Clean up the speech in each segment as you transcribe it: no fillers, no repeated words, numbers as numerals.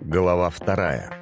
Глава вторая.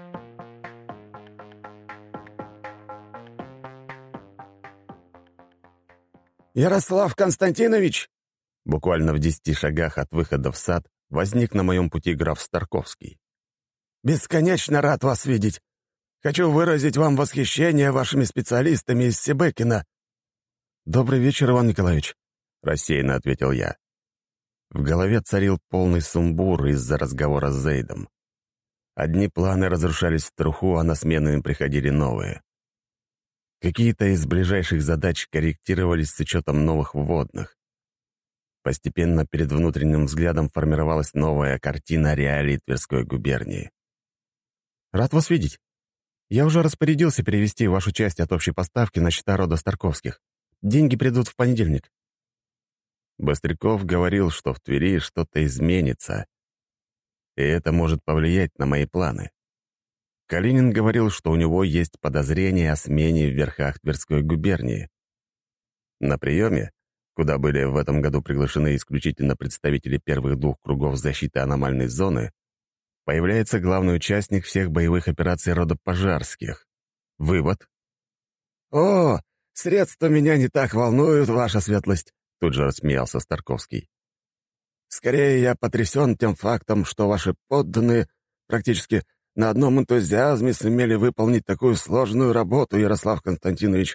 «Ярослав Константинович!» Буквально в 10 шагах от выхода в сад возник на моем пути граф Старковский. «Бесконечно рад вас видеть. Хочу выразить вам восхищение вашими специалистами из Себекина». «Добрый вечер, Иван Николаевич», — рассеянно ответил я. В голове царил полный сумбур из-за разговора с Зейдом. Одни планы разрушались в труху, а на смену им приходили новые. Какие-то из ближайших задач корректировались с учетом новых вводных. Постепенно перед внутренним взглядом формировалась новая картина реалий Тверской губернии. «Рад вас видеть. Я уже распорядился перевести вашу часть от общей поставки на счета рода Старковских. Деньги придут в понедельник». Быстряков говорил, что в Твери что-то изменится, и это может повлиять на мои планы. Калинин говорил, что у него есть подозрение о смене в верхах Тверской губернии. На приеме, куда были в этом году приглашены исключительно представители первых двух кругов защиты аномальной зоны, появляется главный участник всех боевых операций рода Пожарских. Вывод. «О, средства меня не так волнуют, ваша светлость», — тут же рассмеялся Старковский. «Скорее, я потрясен тем фактом, что ваши подданные практически на одном энтузиазме сумели выполнить такую сложную работу, Ярослав Константинович».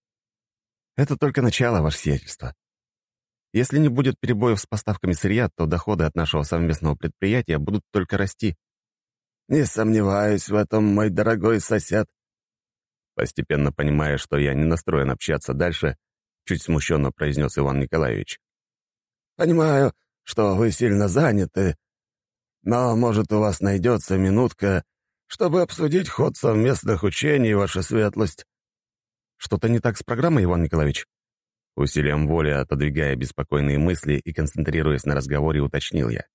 Это только начало, ваше сиятельство. Если не будет перебоев с поставками сырья, то доходы от нашего совместного предприятия будут только расти. «Не сомневаюсь в этом, мой дорогой сосед». Постепенно понимая, что я не настроен общаться дальше, чуть смущенно произнес Иван Николаевич. «Понимаю, что вы сильно заняты, но, может, у вас найдется минутка, чтобы обсудить ход совместных учений, ваша светлость». Что-то не так с программой, Иван Николаевич? Усилием воли, отодвигая беспокойные мысли и концентрируясь на разговоре, уточнил я.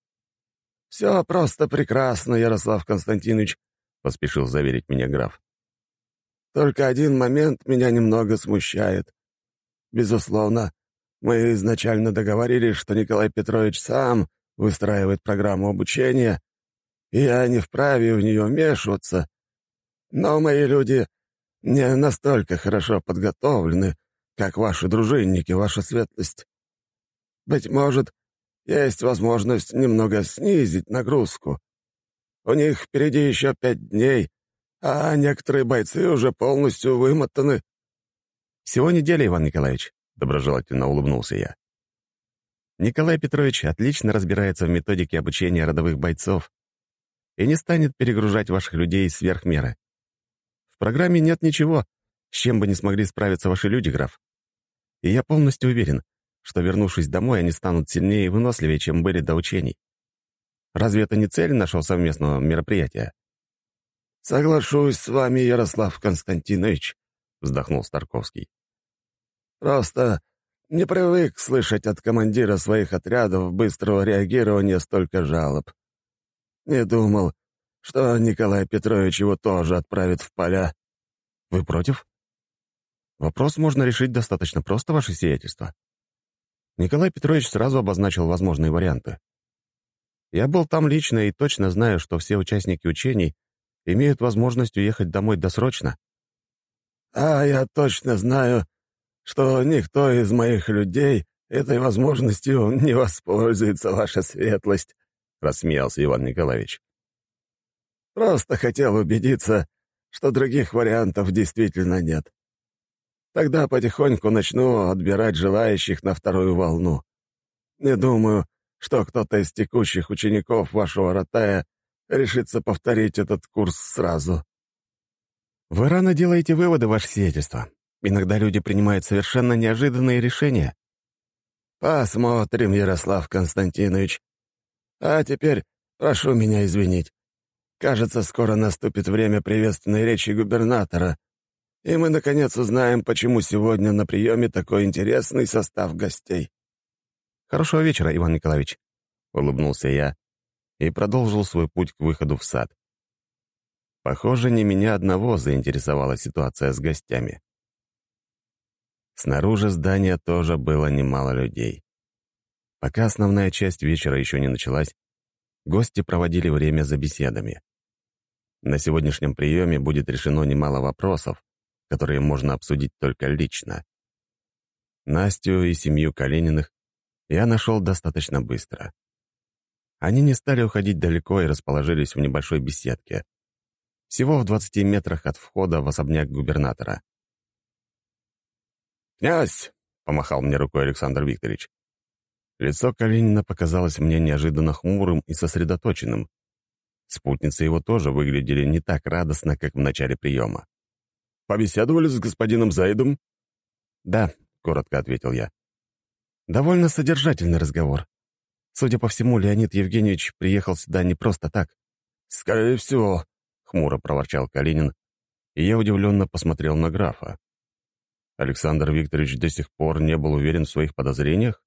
«Все просто прекрасно, Ярослав Константинович», — поспешил заверить меня граф. «Только один момент меня немного смущает. Безусловно, мы изначально договорились, что Николай Петрович сам выстраивает программу обучения, и я не вправе в нее вмешиваться. Но мои люди не настолько хорошо подготовлены, как ваши дружинники, ваша светлость. Быть может, есть возможность немного снизить нагрузку. У них впереди еще 5 дней, а некоторые бойцы уже полностью вымотаны». «Всего неделя, Иван Николаевич», — доброжелательно улыбнулся я. «Николай Петрович отлично разбирается в методике обучения родовых бойцов и не станет перегружать ваших людей сверх меры. В программе нет ничего, с чем бы не смогли справиться ваши люди, граф. И я полностью уверен, что, вернувшись домой, они станут сильнее и выносливее, чем были до учений. Разве это не цель нашего совместного мероприятия?» «Соглашусь с вами, Ярослав Константинович», — вздохнул Старковский. «Просто не привык слышать от командира своих отрядов быстрого реагирования столько жалоб. Не думал, что Николай Петрович его тоже отправит в поля». «Вы против?» «Вопрос можно решить достаточно просто, ваше сиятельство». Николай Петрович сразу обозначил возможные варианты. Я был там лично и точно знаю, что все участники учений имеют возможность уехать домой досрочно. «А я точно знаю, что никто из моих людей этой возможностью не воспользуется, ваша светлость», — рассмеялся Иван Николаевич. «Просто хотел убедиться, что других вариантов действительно нет. Тогда потихоньку начну отбирать желающих на вторую волну. Не думаю, что кто-то из текущих учеников вашего Ротая решится повторить этот курс сразу». «Вы рано делаете выводы, ваше сиятельство. Иногда люди принимают совершенно неожиданные решения». «Посмотрим, Ярослав Константинович. А теперь прошу меня извинить. Кажется, скоро наступит время приветственной речи губернатора, и мы, наконец, узнаем, почему сегодня на приеме такой интересный состав гостей». «Хорошего вечера, Иван Николаевич», — улыбнулся я и продолжил свой путь к выходу в сад. Похоже, не меня одного заинтересовала ситуация с гостями. Снаружи здания тоже было немало людей. Пока основная часть вечера еще не началась, гости проводили время за беседами. На сегодняшнем приеме будет решено немало вопросов, которые можно обсудить только лично. Настю и семью Калининых я нашел достаточно быстро. Они не стали уходить далеко и расположились в небольшой беседке, всего в 20 метрах от входа в особняк губернатора. «Князь!» — помахал мне рукой Александр Викторович. Лицо Калинина показалось мне неожиданно хмурым и сосредоточенным. Спутницы его тоже выглядели не так радостно, как в начале приема. «Побеседовали с господином Заидом?» «Да», — коротко ответил я. «Довольно содержательный разговор. Судя по всему, Леонид Евгеньевич приехал сюда не просто так». «Скорее всего», — хмуро проворчал Калинин, и я удивленно посмотрел на графа. Александр Викторович до сих пор не был уверен в своих подозрениях?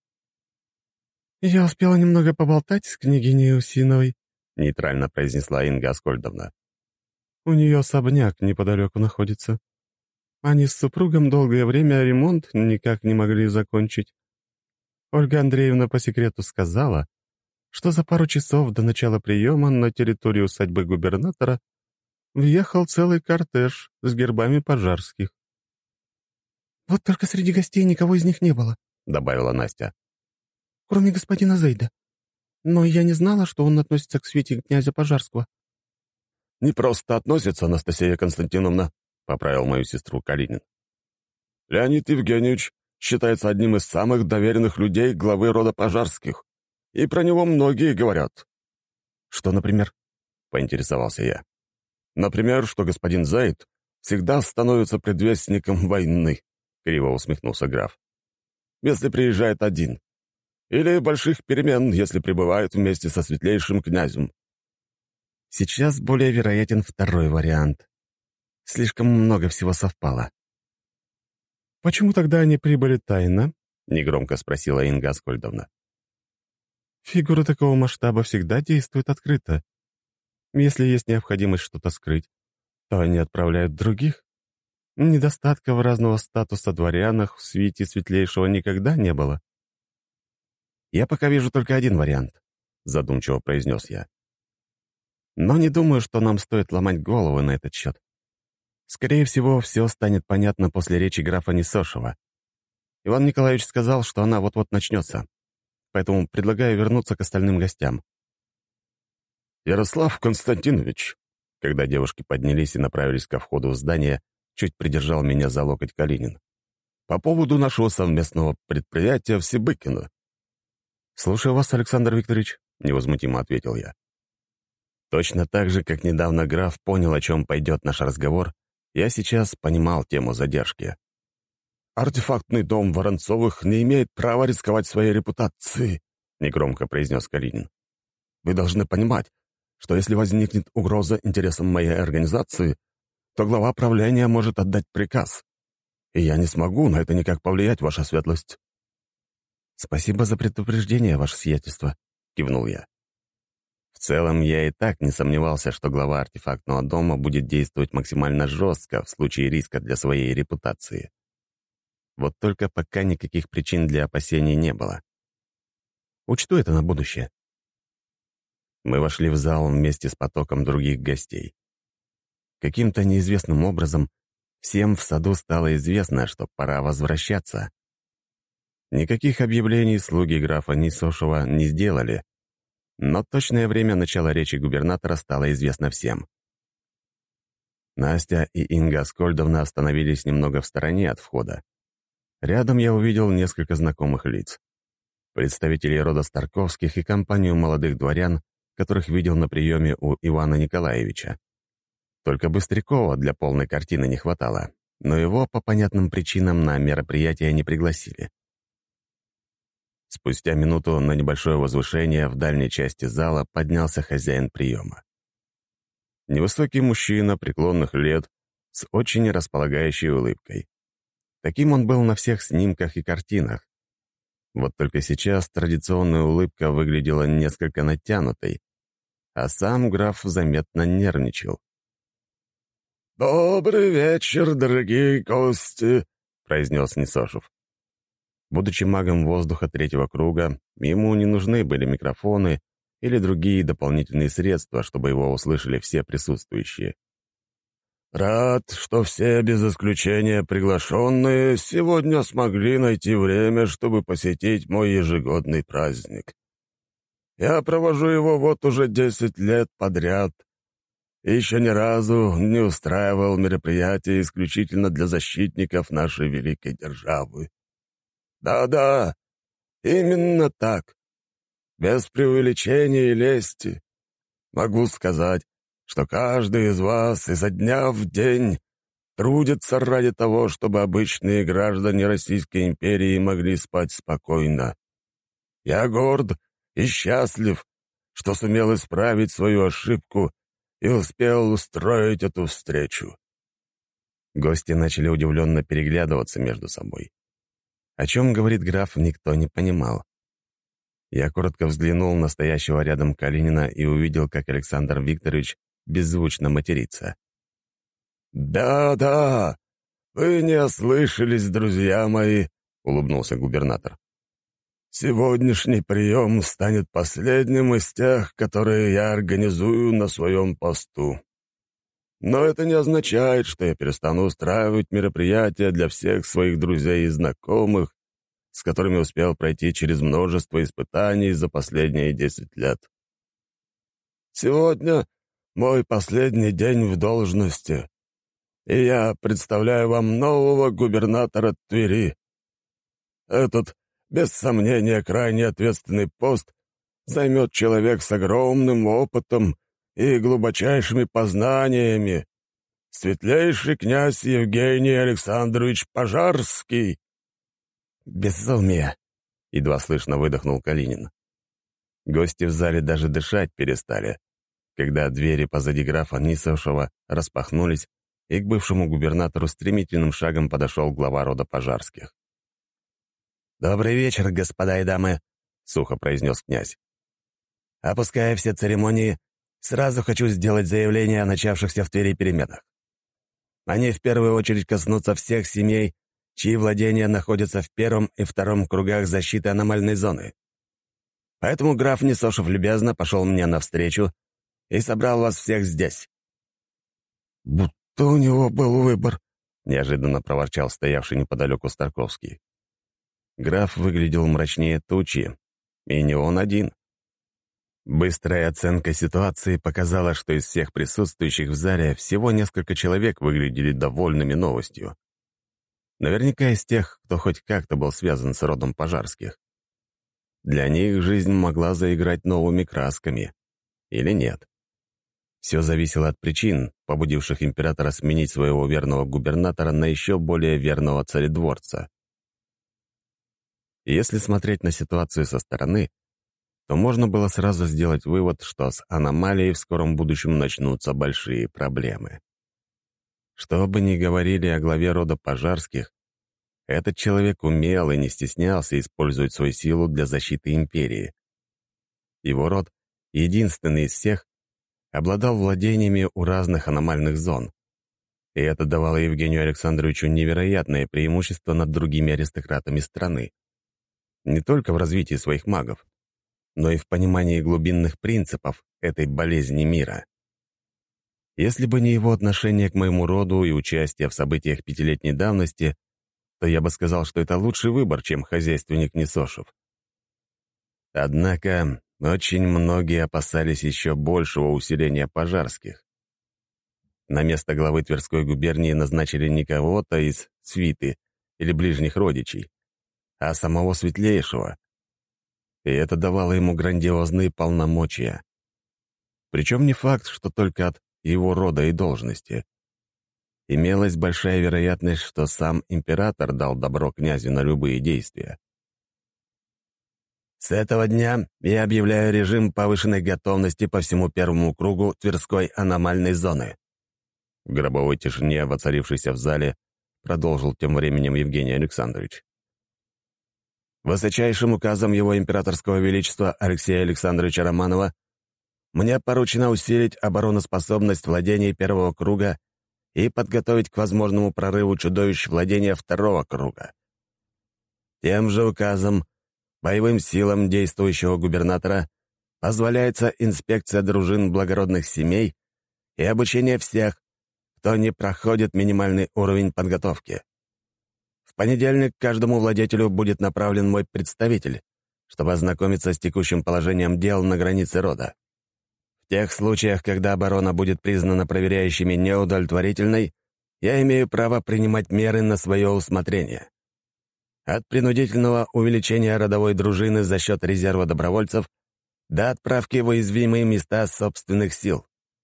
«Я успела немного поболтать с княгиней Усиновой», — нейтрально произнесла Инга Аскольдовна. «У нее особняк неподалеку находится. Они с супругом долгое время ремонт никак не могли закончить. Ольга Андреевна по секрету сказала, что за пару часов до начала приема на территорию усадьбы губернатора въехал целый кортеж с гербами Пожарских. «Вот только среди гостей никого из них не было», — добавила Настя. «кроме господина Зейда. Но я не знала, что он относится к свите князя Пожарского». «Не просто относится, Анастасия Константиновна», — поправил мою сестру Калинин. «Леонид Евгеньевич считается одним из самых доверенных людей главы рода Пожарских, и про него многие говорят». «Что, например?» — поинтересовался я. «Например, что господин Зейд всегда становится предвестником войны», — криво усмехнулся граф. «Если приезжает один. Или больших перемен, если пребывает вместе со светлейшим князем». Сейчас более вероятен второй вариант. Слишком много всего совпало. «Почему тогда они прибыли тайно?» — негромко спросила Инга Аскольдовна. «Фигуры такого масштаба всегда действуют открыто. Если есть необходимость что-то скрыть, то они отправляют других. Недостатков разного статуса дворянах в свите светлейшего никогда не было». «Я пока вижу только один вариант», — задумчиво произнес я. «Но не думаю, что нам стоит ломать головы на этот счет. Скорее всего, все станет понятно после речи графа Несошева. Иван Николаевич сказал, что она вот-вот начнется. Поэтому предлагаю вернуться к остальным гостям». «Ярослав Константинович», когда девушки поднялись и направились ко входу в здание, чуть придержал меня за локоть Калинин. «по поводу нашего совместного предприятия в Сибыкино». «Слушаю вас, Александр Викторович», — невозмутимо ответил я. Точно так же, как недавно граф понял, о чем пойдет наш разговор, я сейчас понимал тему задержки. «Артефактный дом Воронцовых не имеет права рисковать своей репутацией», — негромко произнес Калинин. «Вы должны понимать, что если возникнет угроза интересам моей организации, то глава правления может отдать приказ. И я не смогу на это никак повлиять, ваша светлость». «Спасибо за предупреждение, ваше сиятельство», — кивнул я. В целом, я и так не сомневался, что глава артефактного дома будет действовать максимально жестко в случае риска для своей репутации. Вот только пока никаких причин для опасений не было. Учту это на будущее. Мы вошли в зал вместе с потоком других гостей. Каким-то неизвестным образом всем в саду стало известно, что пора возвращаться. Никаких объявлений слуги графа Несошева не сделали, но точное время начала речи губернатора стало известно всем. Настя и Инга Аскольдовна остановились немного в стороне от входа. Рядом я увидел несколько знакомых лиц. Представителей рода Старковских и компанию молодых дворян, которых видел на приеме у Ивана Николаевича. Только Быстрякова для полной картины не хватало, но его по понятным причинам на мероприятие не пригласили. Спустя минуту на небольшое возвышение в дальней части зала поднялся хозяин приема. Невысокий мужчина преклонных лет с очень располагающей улыбкой. Таким он был на всех снимках и картинах. Вот только сейчас традиционная улыбка выглядела несколько натянутой, а сам граф заметно нервничал. «Добрый вечер, дорогие гости», — произнес Несошев. Будучи магом воздуха третьего круга, ему не нужны были микрофоны или другие дополнительные средства, чтобы его услышали все присутствующие. «Рад, что все без исключения приглашенные сегодня смогли найти время, чтобы посетить мой ежегодный праздник. Я провожу его вот уже 10 лет подряд и еще ни разу не устраивал мероприятия исключительно для защитников нашей великой державы. Да-да, именно так. Без преувеличения и лести. Могу сказать, что каждый из вас изо дня в день трудится ради того, чтобы обычные граждане Российской империи могли спать спокойно. Я горд и счастлив, что сумел исправить свою ошибку и успел устроить эту встречу». Гости начали удивленно переглядываться между собой. О чем говорит граф, никто не понимал. Я коротко взглянул на стоящего рядом Калинина и увидел, как Александр Викторович беззвучно матерится. «Да-да, вы не ослышались, друзья мои», — улыбнулся губернатор. «Сегодняшний прием станет последним из тех, которые я организую на своем посту. Но это не означает, что я перестану устраивать мероприятия для всех своих друзей и знакомых, с которыми успел пройти через множество испытаний за последние 10 лет. Сегодня мой последний день в должности, и я представляю вам нового губернатора Твери. Этот, без сомнения, крайне ответственный пост займет человек с огромным опытом и глубочайшими познаниями, светлейший князь Евгений Александрович Пожарский». «Безумие!» — едва слышно выдохнул Калинин. Гости в зале даже дышать перестали, когда двери позади графа Нисовшего распахнулись, и к бывшему губернатору стремительным шагом подошел глава рода Пожарских. «Добрый вечер, господа и дамы», — сухо произнес князь. «Опуская все церемонии, сразу хочу сделать заявление о начавшихся в Твери переменах. Они в первую очередь коснутся всех семей, чьи владения находятся в первом и втором кругах защиты аномальной зоны. Поэтому граф Несошев любезно пошел мне навстречу и собрал вас всех здесь». «Будто у него был выбор», — неожиданно проворчал стоявший неподалеку Старковский. Граф выглядел мрачнее тучи, и не он один. Быстрая оценка ситуации показала, что из всех присутствующих в зале всего несколько человек выглядели довольными новостью. Наверняка из тех, кто хоть как-то был связан с родом Пожарских. Для них жизнь могла заиграть новыми красками. Или нет. Все зависело от причин, побудивших императора сменить своего верного губернатора на еще более верного царедворца. Если смотреть на ситуацию со стороны, то можно было сразу сделать вывод, что с аномалией в скором будущем начнутся большие проблемы. Что бы ни говорили о главе рода Пожарских, этот человек умел и не стеснялся использовать свою силу для защиты империи. Его род, единственный из всех, обладал владениями у разных аномальных зон, и это давало Евгению Александровичу невероятное преимущество над другими аристократами страны. Не только в развитии своих магов, но и в понимании глубинных принципов этой болезни мира. Если бы не его отношение к моему роду и участие в событиях пятилетней давности, то я бы сказал, что это лучший выбор, чем хозяйственник Несошев. Однако очень многие опасались еще большего усиления Пожарских. На место главы Тверской губернии назначили не кого-то из свиты или ближних родичей, а самого светлейшего. И это давало ему грандиозные полномочия. Причем не факт, что только от его рода и должности. Имелась большая вероятность, что сам император дал добро князю на любые действия. С этого дня я объявляю режим повышенной готовности по всему первому кругу Тверской аномальной зоны. В гробовой тишине, воцарившейся в зале, продолжил тем временем Евгений Александрович. Высочайшим указом его императорского величества Алексея Александровича Романова мне поручено усилить обороноспособность владений первого круга и подготовить к возможному прорыву чудовищ владения второго круга. Тем же указом боевым силам действующего губернатора позволяется инспекция дружин благородных семей и обучение всех, кто не проходит минимальный уровень подготовки. В понедельник каждому владетелю будет направлен мой представитель, чтобы ознакомиться с текущим положением дел на границе рода. В тех случаях, когда оборона будет признана проверяющими неудовлетворительной, я имею право принимать меры на свое усмотрение. От принудительного увеличения родовой дружины за счет резерва добровольцев до отправки в уязвимые места собственных сил.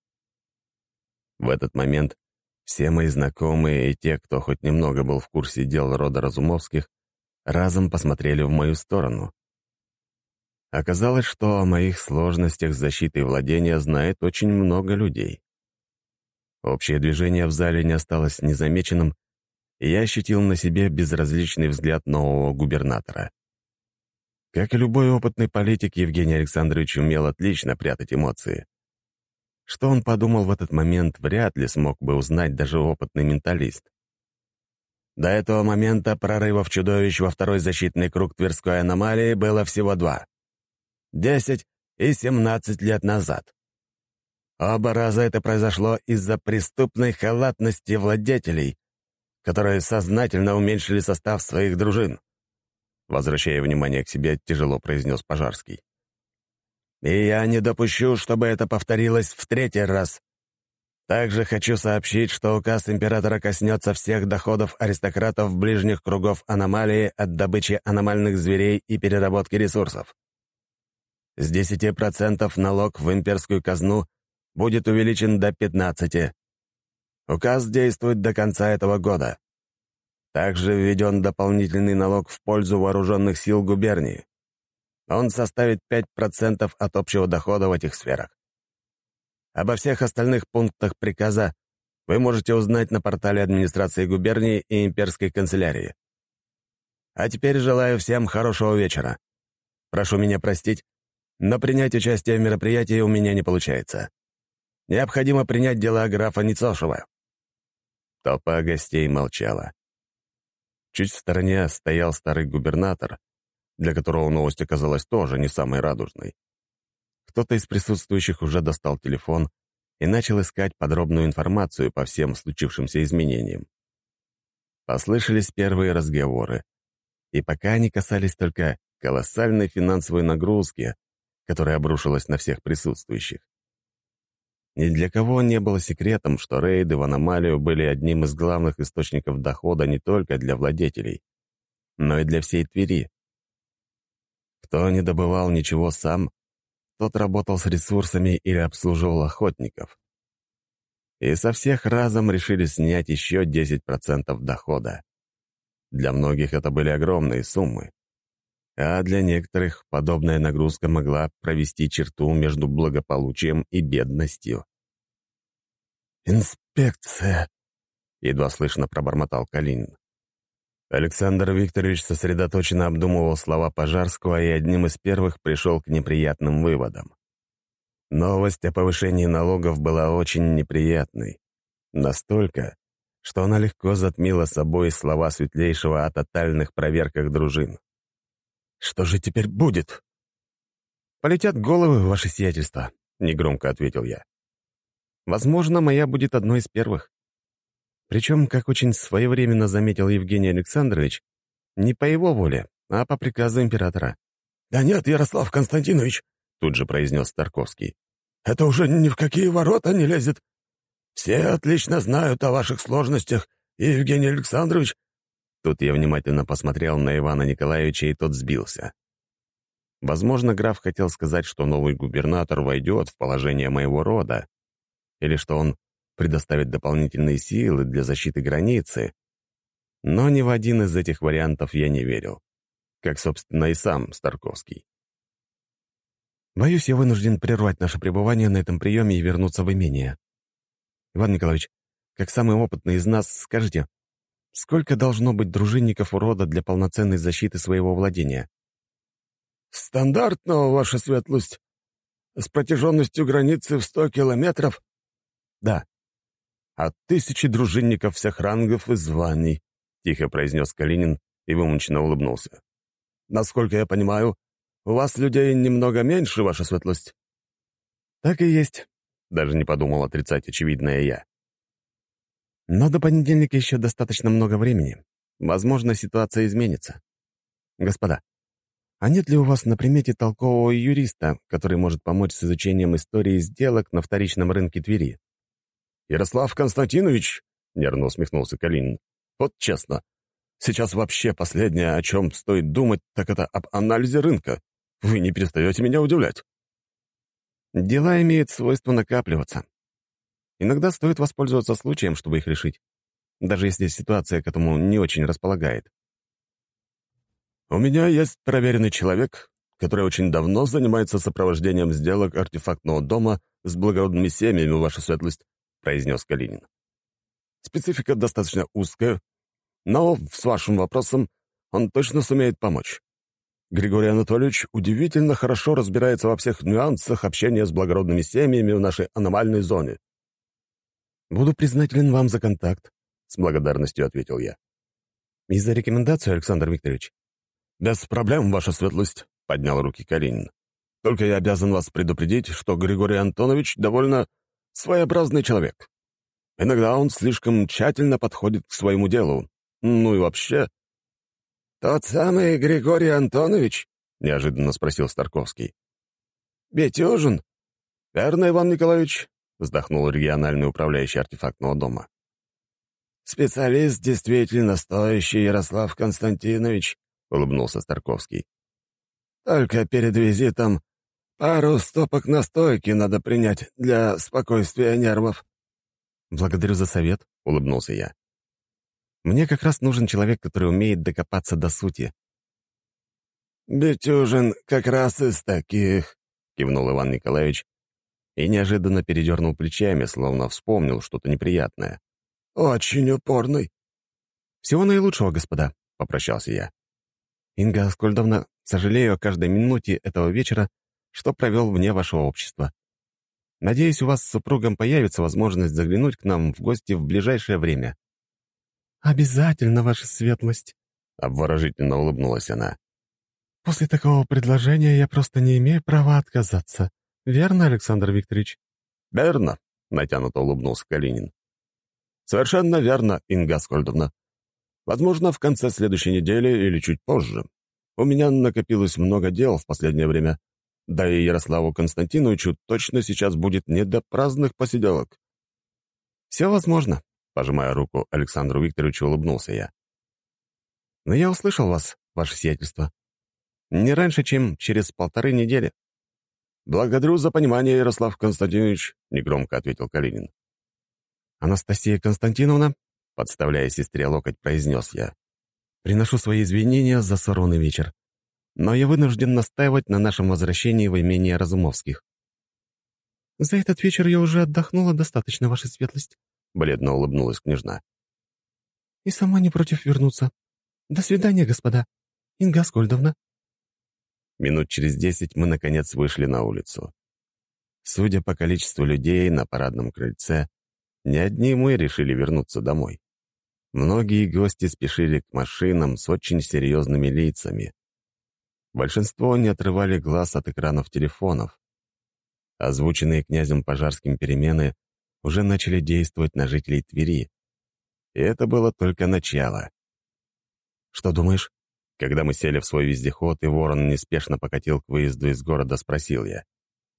В этот момент все мои знакомые и те, кто хоть немного был в курсе дел рода Разумовских, разом посмотрели в мою сторону. Оказалось, что о моих сложностях с защитой владения знает очень много людей. Общее движение в зале не осталось незамеченным, и я ощутил на себе безразличный взгляд нового губернатора. Как и любой опытный политик, Евгений Александрович умел отлично прятать эмоции. Что он подумал в этот момент, вряд ли смог бы узнать даже опытный менталист. До этого момента прорывов чудовищ во второй защитный круг Тверской аномалии было всего 2. 10 и 17 лет назад. Оба раза это произошло из-за преступной халатности владетелей, которые сознательно уменьшили состав своих дружин. Возвращая внимание к себе, тяжело произнес Пожарский. И я не допущу, чтобы это повторилось в 3-й раз. Также хочу сообщить, что указ императора коснется всех доходов аристократов ближних кругов аномалии от добычи аномальных зверей и переработки ресурсов. С 10% налог в имперскую казну будет увеличен до 15%. Указ действует до конца этого года. Также введен дополнительный налог в пользу вооруженных сил губернии. Он составит 5% от общего дохода в этих сферах. Обо всех остальных пунктах приказа вы можете узнать на портале администрации губернии и имперской канцелярии. А теперь желаю всем хорошего вечера. Прошу меня простить, но принять участие в мероприятии у меня не получается. Необходимо принять дела графа Ницошева». Толпа гостей молчала. Чуть в стороне стоял старый губернатор, для которого новость оказалась тоже не самой радужной. Кто-то из присутствующих уже достал телефон и начал искать подробную информацию по всем случившимся изменениям. Послышались первые разговоры, и пока они касались только колоссальной финансовой нагрузки, которая обрушилась на всех присутствующих. Ни для кого не было секретом, что рейды в аномалию были одним из главных источников дохода не только для владетелей, но и для всей Твери. Кто не добывал ничего сам, тот работал с ресурсами или обслуживал охотников. И со всех разом решили снять еще 10% дохода. Для многих это были огромные суммы, а для некоторых подобная нагрузка могла провести черту между благополучием и бедностью. «Инспекция!» — едва слышно пробормотал Калинин. Александр Викторович сосредоточенно обдумывал слова Пожарского и одним из первых пришел к неприятным выводам. Новость о повышении налогов была очень неприятной. Настолько, что она легко затмила собой слова Светлейшего о тотальных проверках дружин. «Что же теперь будет?» «Полетят головы, ваше сиятельство», — негромко ответил я. «Возможно, моя будет одной из первых. Причем, как очень своевременно заметил Евгений Александрович, не по его воле, а по приказу императора». «Да нет, Ярослав Константинович», — тут же произнес Старковский. «Это уже ни в какие ворота не лезет. Все отлично знают о ваших сложностях, и Евгений Александрович...» Тут я внимательно посмотрел на Ивана Николаевича, и тот сбился. Возможно, граф хотел сказать, что новый губернатор войдет в положение моего рода, или что он предоставит дополнительные силы для защиты границы, но ни в один из этих вариантов я не верил, как, собственно, и сам Старковский. «Боюсь, я вынужден прервать наше пребывание на этом приеме и вернуться в имение. Иван Николаевич, как самый опытный из нас, скажите, сколько должно быть дружинников у рода для полноценной защиты своего владения?» «Стандартно, ваша светлость. С протяженностью границы в 100 километров?» «Да. От 1000 дружинников всех рангов и званий», — тихо произнес Калинин и вымученно улыбнулся. «Насколько я понимаю, у вас людей немного меньше, ваша светлость?» «Так и есть», — даже не подумал отрицать очевидное я. «Но до понедельника еще достаточно много времени. Возможно, ситуация изменится. Господа, а нет ли у вас на примете толкового юриста, который может помочь с изучением истории сделок на вторичном рынке Твери?» «Ярослав Константинович», — нервно усмехнулся Калинин, — «вот честно, сейчас вообще последнее, о чем стоит думать, так это об анализе рынка. Вы не перестаете меня удивлять». Дела имеют свойство накапливаться. Иногда стоит воспользоваться случаем, чтобы их решить, даже если ситуация к этому не очень располагает. «У меня есть проверенный человек, который очень давно занимается сопровождением сделок артефактного дома с благородными семьями, ваша светлость», — произнес Калинин. «Специфика достаточно узкая, но с вашим вопросом он точно сумеет помочь. Григорий Анатольевич удивительно хорошо разбирается во всех нюансах общения с благородными семьями в нашей аномальной зоне». «Буду признателен вам за контакт», — с благодарностью ответил я. «И за рекомендацию, Александр Викторович». «Без проблем, ваша светлость», — поднял руки Калинин. «Только я обязан вас предупредить, что Григорий Антонович довольно своеобразный человек. Иногда он слишком тщательно подходит к своему делу. Ну и вообще...» «Тот самый Григорий Антонович?» — неожиданно спросил Старковский. «Бетюжин?» «Верно, Иван Николаевич», — вздохнул региональный управляющий артефактного дома. «Специалист действительно стоящий, Ярослав Константинович», — улыбнулся Старковский. «Только перед визитом пару стопок настойки надо принять для спокойствия нервов». «Благодарю за совет», — улыбнулся я. «Мне как раз нужен человек, который умеет докопаться до сути». «Бетюжин как раз из таких», — кивнул Иван Николаевич и неожиданно передернул плечами, словно вспомнил что-то неприятное. «Очень упорный». «Всего наилучшего, господа», — попрощался я. «Инга Аскольдовна, сожалею о каждой минуте этого вечера, что провел вне вашего общества. Надеюсь, у вас с супругом появится возможность заглянуть к нам в гости в ближайшее время». «Обязательно, ваша светлость», — обворожительно улыбнулась она. «После такого предложения я просто не имею права отказаться. Верно, Александр Викторович?» «Верно», — натянуто улыбнулся Калинин. «Совершенно верно, Инга Аскольдовна. Возможно, в конце следующей недели или чуть позже. У меня накопилось много дел в последнее время. Да и Ярославу Константиновичу точно сейчас будет не до праздных посиделок». «Все возможно», — пожимая руку Александру Викторовичу, улыбнулся я. «Но я услышал вас, ваше сиятельство. Не раньше, чем через 1,5 недели». «Благодарю за понимание, Ярослав Константинович», — негромко ответил Калинин. «Анастасия Константиновна», — подставляя сестре локоть, произнес я, «приношу свои извинения за сорванный вечер, но я вынужден настаивать на нашем возвращении в имение Разумовских». «За этот вечер я уже отдохнула достаточно, ваша светлость», — бледно улыбнулась княжна. «И сама не против вернуться. До свидания, господа. Инга Аскольдовна». Минут через 10 мы, наконец, вышли на улицу. Судя по количеству людей на парадном крыльце, не одни мы решили вернуться домой. Многие гости спешили к машинам с очень серьезными лицами. Большинство не отрывали глаз от экранов телефонов. Озвученные князем Пожарским перемены уже начали действовать на жителей Твери. И это было только начало. «Что думаешь?» Когда мы сели в свой вездеход, и ворон неспешно покатил к выезду из города, спросил я.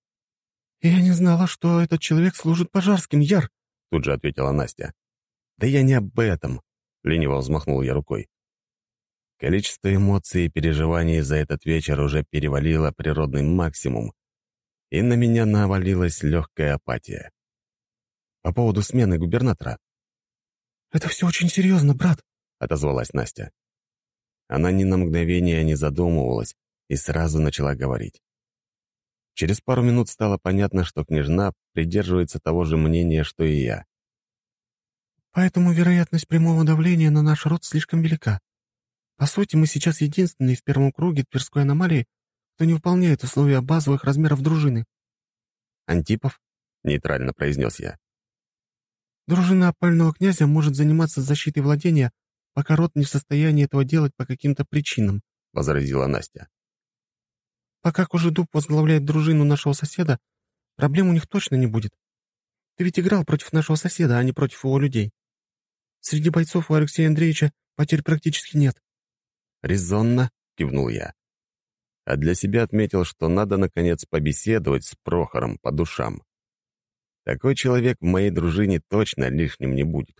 «Я не знала, что этот человек служит Пожарским, Яр», — тут же ответила Настя. «Да я не об этом», — лениво взмахнул я рукой. Количество эмоций и переживаний за этот вечер уже перевалило природный максимум, и на меня навалилась легкая апатия. По поводу смены губернатора. «Это все очень серьезно, брат», — отозвалась Настя. Она ни на мгновение не задумывалась и сразу начала говорить. Через пару минут стало понятно, что княжна придерживается того же мнения, что и я. «Поэтому вероятность прямого давления на наш род слишком велика. По сути, мы сейчас единственные в первом круге Тверской аномалии, кто не выполняет условия базовых размеров дружины». «Антипов?» — нейтрально произнес я. «Дружина опального князя может заниматься защитой владения, пока род не в состоянии этого делать по каким-то причинам», — возразила Настя. Пока Кожедуб возглавляет дружину нашего соседа, проблем у них точно не будет. Ты ведь играл против нашего соседа, а не против его людей. Среди бойцов у Алексея Андреевича потерь практически нет». «Резонно», — кивнул я. А для себя отметил, что надо, наконец, побеседовать с Прохором по душам. Такой человек в моей дружине точно лишним не будет.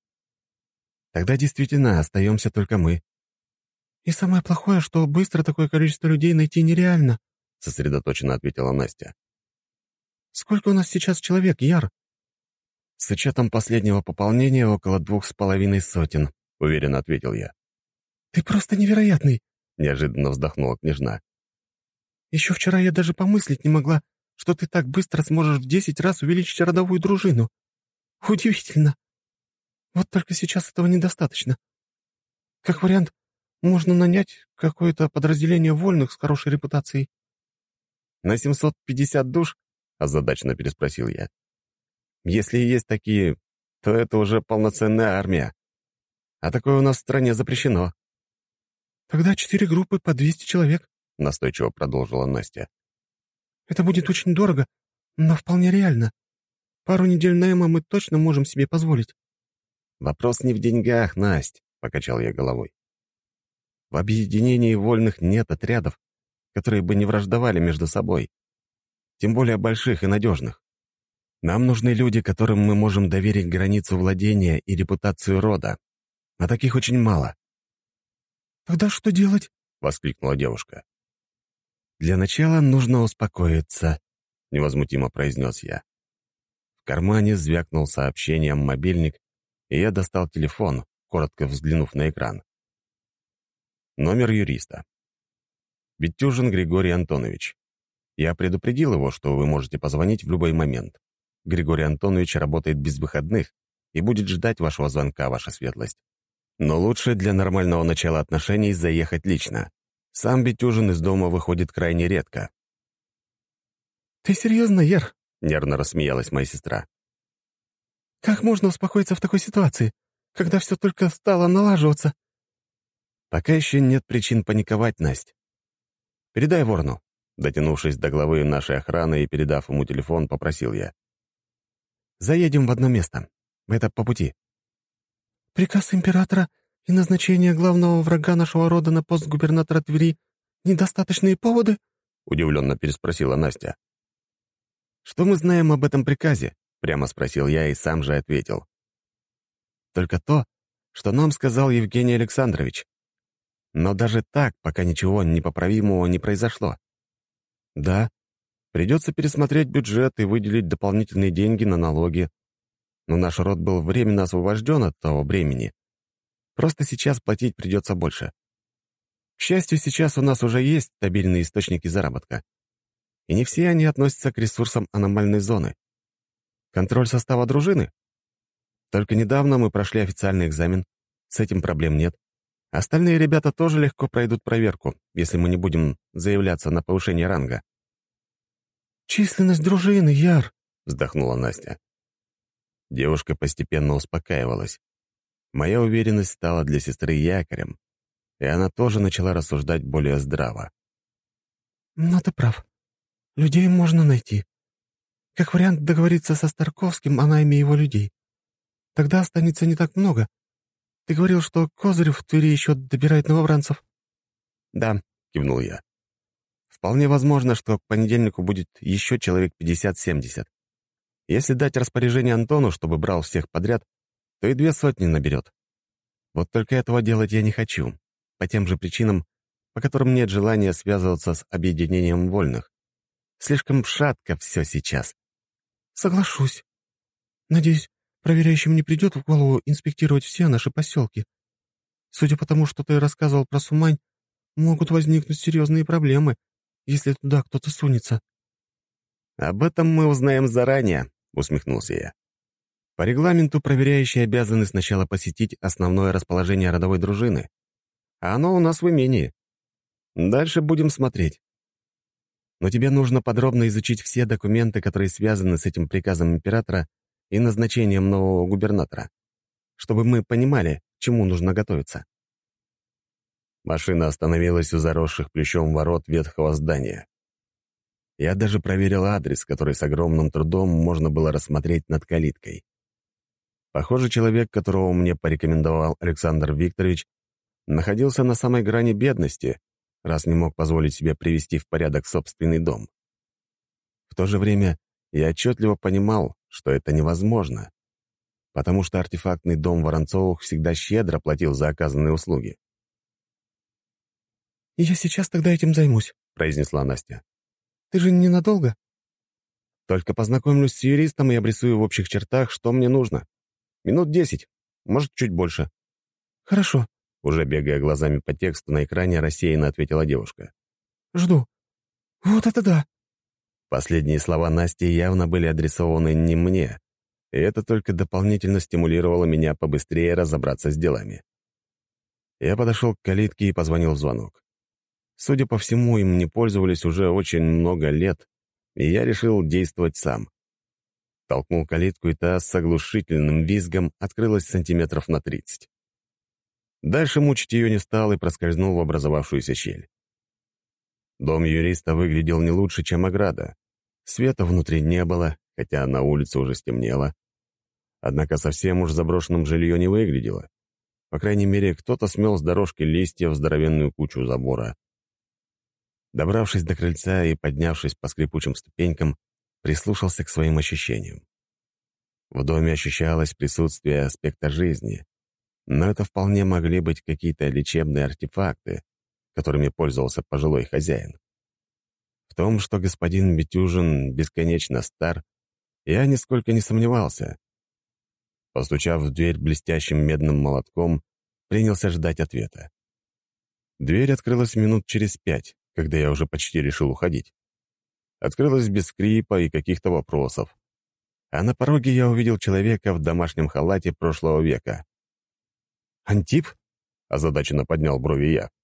«Тогда действительно остаемся только мы». «И самое плохое, что быстро такое количество людей найти нереально», — сосредоточенно ответила Настя. «Сколько у нас сейчас человек, Яр?» «С учетом последнего пополнения около 2,5 сотен», — уверенно ответил я. «Ты просто невероятный», — неожиданно вздохнула княжна. «Еще вчера я даже помыслить не могла, что ты так быстро сможешь в 10 раз увеличить родовую дружину. Удивительно. Вот только сейчас этого недостаточно. Как вариант, можно нанять какое-то подразделение вольных с хорошей репутацией». «На 750 душ?» — озадаченно переспросил я. «Если и есть такие, то это уже полноценная армия. А такое у нас в стране запрещено». «Тогда 4 группы по 200 человек», — настойчиво продолжила Настя. «Это будет очень дорого, но вполне реально. Пару недель найма мы точно можем себе позволить». «Вопрос не в деньгах, Насть», — покачал я головой. «В объединении вольных нет отрядов, которые бы не враждовали между собой, тем более больших и надежных. Нам нужны люди, которым мы можем доверить границу владения и репутацию рода. А таких очень мало». «Тогда что делать?» — воскликнула девушка. «Для начала нужно успокоиться», — невозмутимо произнес я. В кармане звякнул сообщением мобильник, и я достал телефон, коротко взглянув на экран. Номер юриста. Битюжин Григорий Антонович. Я предупредил его, что вы можете позвонить в любой момент. Григорий Антонович работает без выходных и будет ждать вашего звонка, ваша светлость. Но лучше для нормального начала отношений заехать лично. Сам Битюжин из дома выходит крайне редко. «Ты серьезно, Яр?» — нервно рассмеялась моя сестра. «Как можно успокоиться в такой ситуации, когда все только стало налаживаться?» «Пока еще нет причин паниковать, Насть. Передай Ворону». Дотянувшись до главы нашей охраны и передав ему телефон, попросил я. «Заедем в одно место. Это по пути». «Приказ императора и назначение главного врага нашего рода на пост губернатора Твери — недостаточные поводы?» — удивленно переспросила Настя. «Что мы знаем об этом приказе?» — прямо спросил я и сам же ответил. «Только то, что нам сказал Евгений Александрович. Но даже так пока ничего непоправимого не произошло. Да, придется пересмотреть бюджет и выделить дополнительные деньги на налоги. Но наш род был временно освобожден от того бремени. Просто сейчас платить придется больше. К счастью, сейчас у нас уже есть стабильные источники заработка. И не все они относятся к ресурсам аномальной зоны. Контроль состава дружины? Только недавно мы прошли официальный экзамен. С этим проблем нет. Остальные ребята тоже легко пройдут проверку, если мы не будем заявляться на повышение ранга. «Численность дружины, Яр», — вздохнула Настя. Девушка постепенно успокаивалась. Моя уверенность стала для сестры якорем, и она тоже начала рассуждать более здраво. «Но ты прав. Людей можно найти. Как вариант договориться со Старковским о найме его людей. Тогда останется не так много. Ты говорил, что Козырев в Твери еще добирает новобранцев?» «Да», — кивнул я. «Вполне возможно, что к понедельнику будет еще человек 50-70. Если дать распоряжение Антону, чтобы брал всех подряд, то и 200 наберет. Вот только этого делать я не хочу, по тем же причинам, по которым нет желания связываться с объединением вольных. Слишком шатко все сейчас». «Соглашусь. Надеюсь, проверяющим не придет в голову инспектировать все наши поселки. Судя по тому, что ты рассказывал про Сумань, могут возникнуть серьезные проблемы, если туда кто-то сунется». «Об этом мы узнаем заранее», — усмехнулся я. «По регламенту проверяющие обязаны сначала посетить основное расположение родовой дружины, а оно у нас в имении. Дальше будем смотреть. Но тебе нужно подробно изучить все документы, которые связаны с этим приказом императора и назначением нового губернатора, чтобы мы понимали, к чему нужно готовиться». Машина остановилась у заросших плющом ворот ветхого здания. Я даже проверил адрес, который с огромным трудом можно было рассмотреть над калиткой. Похоже, человек, которого мне порекомендовал Александр Викторович, находился на самой грани бедности, раз не мог позволить себе привести в порядок собственный дом. В то же время я отчетливо понимал, что это невозможно, потому что артефактный дом Воронцовых всегда щедро платил за оказанные услуги. «Я сейчас тогда этим займусь», — произнесла Настя. «Ты же ненадолго?» «Только познакомлюсь с юристом и обрисую в общих чертах, что мне нужно. Минут 10, может, чуть больше». «Хорошо», — уже бегая глазами по тексту на экране, рассеянно ответила девушка. «Жду. Вот это да!» Последние слова Насти явно были адресованы не мне, и это только дополнительно стимулировало меня побыстрее разобраться с делами. Я подошел к калитке и позвонил в звонок. Судя по всему, им не пользовались уже очень много лет, и я решил действовать сам. Толкнул калитку, и та с оглушительным визгом открылась сантиметров на 30. Дальше мучить ее не стал и проскользнул в образовавшуюся щель. Дом юриста выглядел не лучше, чем ограда. Света внутри не было, хотя на улице уже стемнело. Однако совсем уж заброшенным жилье не выглядело. По крайней мере, кто-то смел с дорожки листья в здоровенную кучу забора. Добравшись до крыльца и поднявшись по скрипучим ступенькам, прислушался к своим ощущениям. В доме ощущалось присутствие аспекта жизни, но это вполне могли быть какие-то лечебные артефакты, которыми пользовался пожилой хозяин. В том, что господин Бетюжин бесконечно стар, я нисколько не сомневался. Постучав в дверь блестящим медным молотком, принялся ждать ответа. Дверь открылась минут через 5, когда я уже почти решил уходить. Открылась без скрипа и каких-то вопросов. А на пороге я увидел человека в домашнем халате прошлого века. «Антип?» — озадаченно поднял брови я.